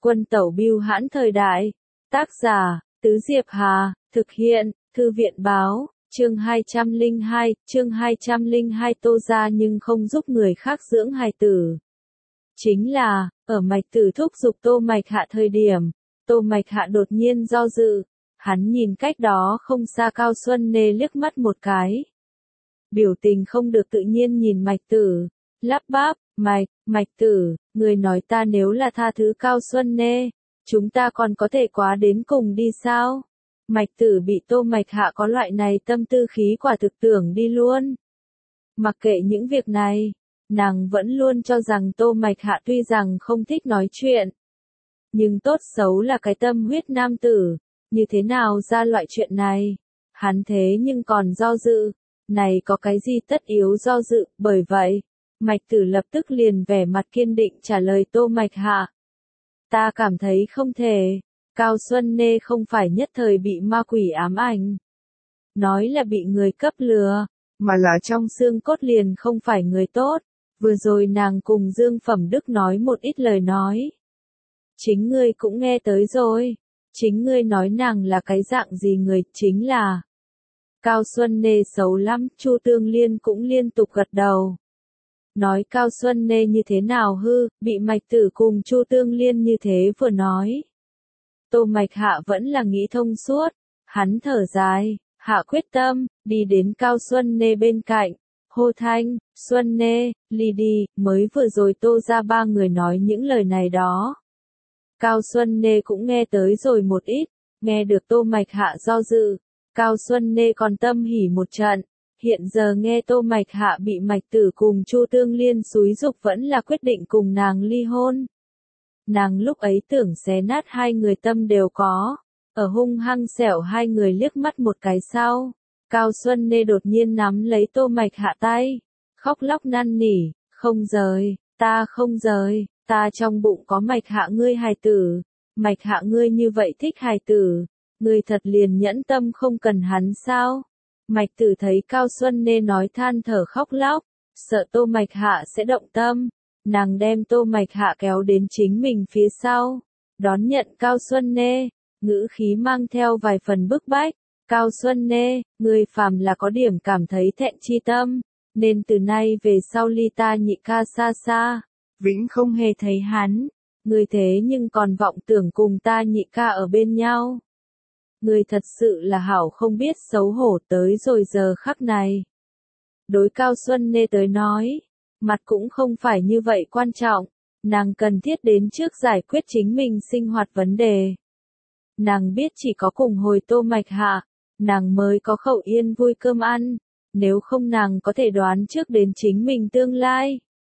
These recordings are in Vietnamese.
Quân tẩu bưu hãn thời đại. Tác giả, Tứ Diệp Hà, thực hiện, Thư viện báo, chương 202 Tô gia nhưng không giúp người khác dưỡng hài tử. Chính là, ở Mạch Tử thúc giục Tô Mạch Hạ thời điểm, Tô Mạch Hạ đột nhiên do dự, hắn nhìn cách đó không xa Cao Xuân Nê liếc mắt một cái. Biểu tình không được tự nhiên nhìn Mạch Tử, lắp bắp, Mạch Tử, người nói ta nếu là tha thứ Cao Xuân Nê, chúng ta còn có thể quá đến cùng đi sao? Mạch Tử bị Tô Mạch Hạ có loại này tâm tư khí quả thực tưởng đi luôn. Mặc kệ những việc này, nàng vẫn luôn cho rằng Tô Mạch Hạ tuy rằng không thích nói chuyện, nhưng tốt xấu là cái tâm huyết nam tử, như thế nào ra loại chuyện này? Hắn thế nhưng còn do dự, này có cái gì tất yếu do dự, bởi vậy, Mạch Tử lập tức liền vẻ mặt kiên định trả lời Tô Mạch Hạ. Ta cảm thấy không thể, Cao Xuân Nê không phải nhất thời bị ma quỷ ám ảnh. Nói là bị người cấp lừa, mà là trong xương cốt liền không phải người tốt. Vừa rồi nàng cùng Dương Phẩm Đức nói một ít lời nói. Chính ngươi cũng nghe tới rồi. Chính ngươi nói nàng là cái dạng gì người, chính là Cao Xuân Nê xấu lắm, Chu Tương Liên cũng liên tục gật đầu. Nói Cao Xuân Nê như thế nào hư, bị Mạch Tử cùng Chu Tương Liên như thế vừa nói. Tô Mạch Hạ vẫn là nghĩ thông suốt, hắn thở dài, hạ quyết tâm, đi đến Cao Xuân Nê bên cạnh, hô thanh, Xuân Nê, ly đi, mới vừa rồi Tô ra ba người nói những lời này đó. Cao Xuân Nê cũng nghe tới rồi một ít, nghe được Tô Mạch Hạ do dự, Cao Xuân Nê còn tâm hỉ một trận, hiện giờ nghe Tô Mạch Hạ bị Mạch Tử cùng Chu Tương Liên xúi giục vẫn là quyết định cùng nàng ly hôn. Nàng lúc ấy tưởng xé nát hai người tâm đều có, ở hung hăng xẻo hai người liếc mắt một cái sau, Cao Xuân Nê đột nhiên nắm lấy Tô Mạch Hạ tay, khóc lóc năn nỉ, không rời, ta trong bụng có Mạch Hạ ngươi hài tử, Mạch Hạ ngươi như vậy thích hài tử, ngươi thật liền nhẫn tâm không cần hắn sao? Mạch Tử thấy Cao Xuân Nê nói than thở khóc lóc, sợ Tô Mạch Hạ sẽ động tâm, nàng đem Tô Mạch Hạ kéo đến chính mình phía sau, đón nhận Cao Xuân Nê, ngữ khí mang theo vài phần bức bách. Cao Xuân Nê, ngươi phàm là có điểm cảm thấy thẹn chi tâm, nên từ nay về sau ly ta nhị ca xa xa, vĩnh không hề thấy hắn, ngươi thế nhưng còn vọng tưởng cùng ta nhị ca ở bên nhau. Ngươi thật sự là hảo không biết xấu hổ tới rồi giờ khắc này. Đối Cao Xuân Nê tới nói, mặt cũng không phải như vậy quan trọng, nàng cần thiết đến trước giải quyết chính mình sinh hoạt vấn đề. Nàng biết chỉ có cùng hồi Tô Mạch Hạ, nàng mới có khẩu yên vui cơm ăn, nếu không nàng có thể đoán trước đến chính mình tương lai.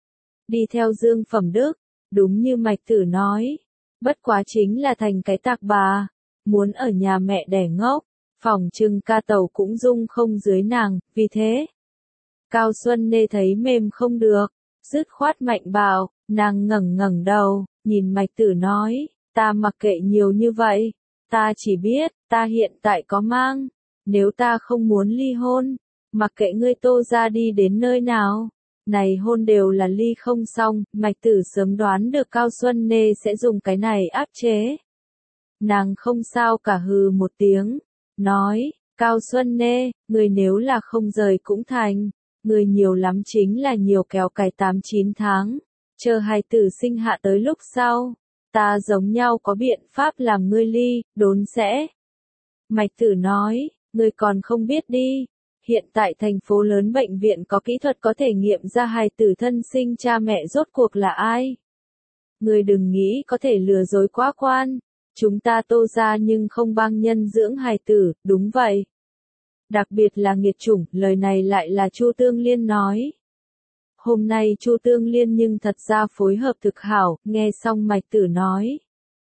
Đi theo Dương Phẩm Đức, đúng như Mạch Tử nói, bất quá chính là thành cái tạc bà, muốn ở nhà mẹ đẻ ngốc, phòng trưng ca tàu cũng dung không dưới nàng, vì thế. Cao Xuân Nê thấy mềm không được, dứt khoát mạnh bạo, nàng ngẩng đầu, nhìn Mạch Tử nói, ta mặc kệ nhiều như vậy, ta chỉ biết, ta hiện tại có mang, nếu ta không muốn ly hôn, mặc kệ ngươi Tô ra đi đến nơi nào, này hôn đều là ly không xong, Mạch Tử sớm đoán được Cao Xuân Nê sẽ dùng cái này áp chế. Nàng không sao cả hừ một tiếng, nói, Cao Xuân Nê, người nếu là không rời cũng thành, người nhiều lắm chính là nhiều kéo cày 8-9 tháng, chờ hài tử sinh hạ tới lúc sau, ta giống nhau có biện pháp làm ngươi ly, đốn sẽ. Mạch Tử nói, ngươi còn không biết đi, hiện tại thành phố lớn bệnh viện có kỹ thuật có thể nghiệm ra hài tử thân sinh cha mẹ rốt cuộc là ai. Ngươi đừng nghĩ có thể lừa dối quá quan. Chúng ta Tô ra nhưng không bang nhân dưỡng hài tử, đúng vậy. Đặc biệt là nghiệt chủng, lời này lại là Chu Tương Liên nói. Hôm nay Chu Tương Liên nhưng thật ra phối hợp thực hảo, nghe xong Mạch Tử nói.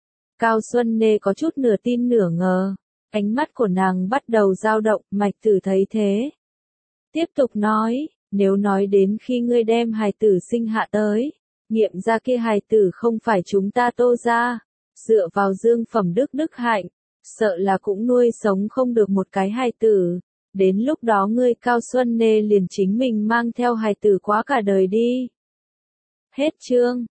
Cao Xuân Nê có chút nửa tin nửa ngờ, ánh mắt của nàng bắt đầu dao động, Mạch Tử thấy thế. Tiếp tục nói, nếu nói đến khi ngươi đem hài tử sinh hạ tới, nghiệm ra kia hài tử không phải chúng ta Tô ra. Dựa vào Dương Phẩm Đức đức hạnh, sợ là cũng nuôi sống không được một cái hài tử, đến lúc đó ngươi Cao Xuân Nê liền chính mình mang theo hài tử quá cả đời đi. Hết chương.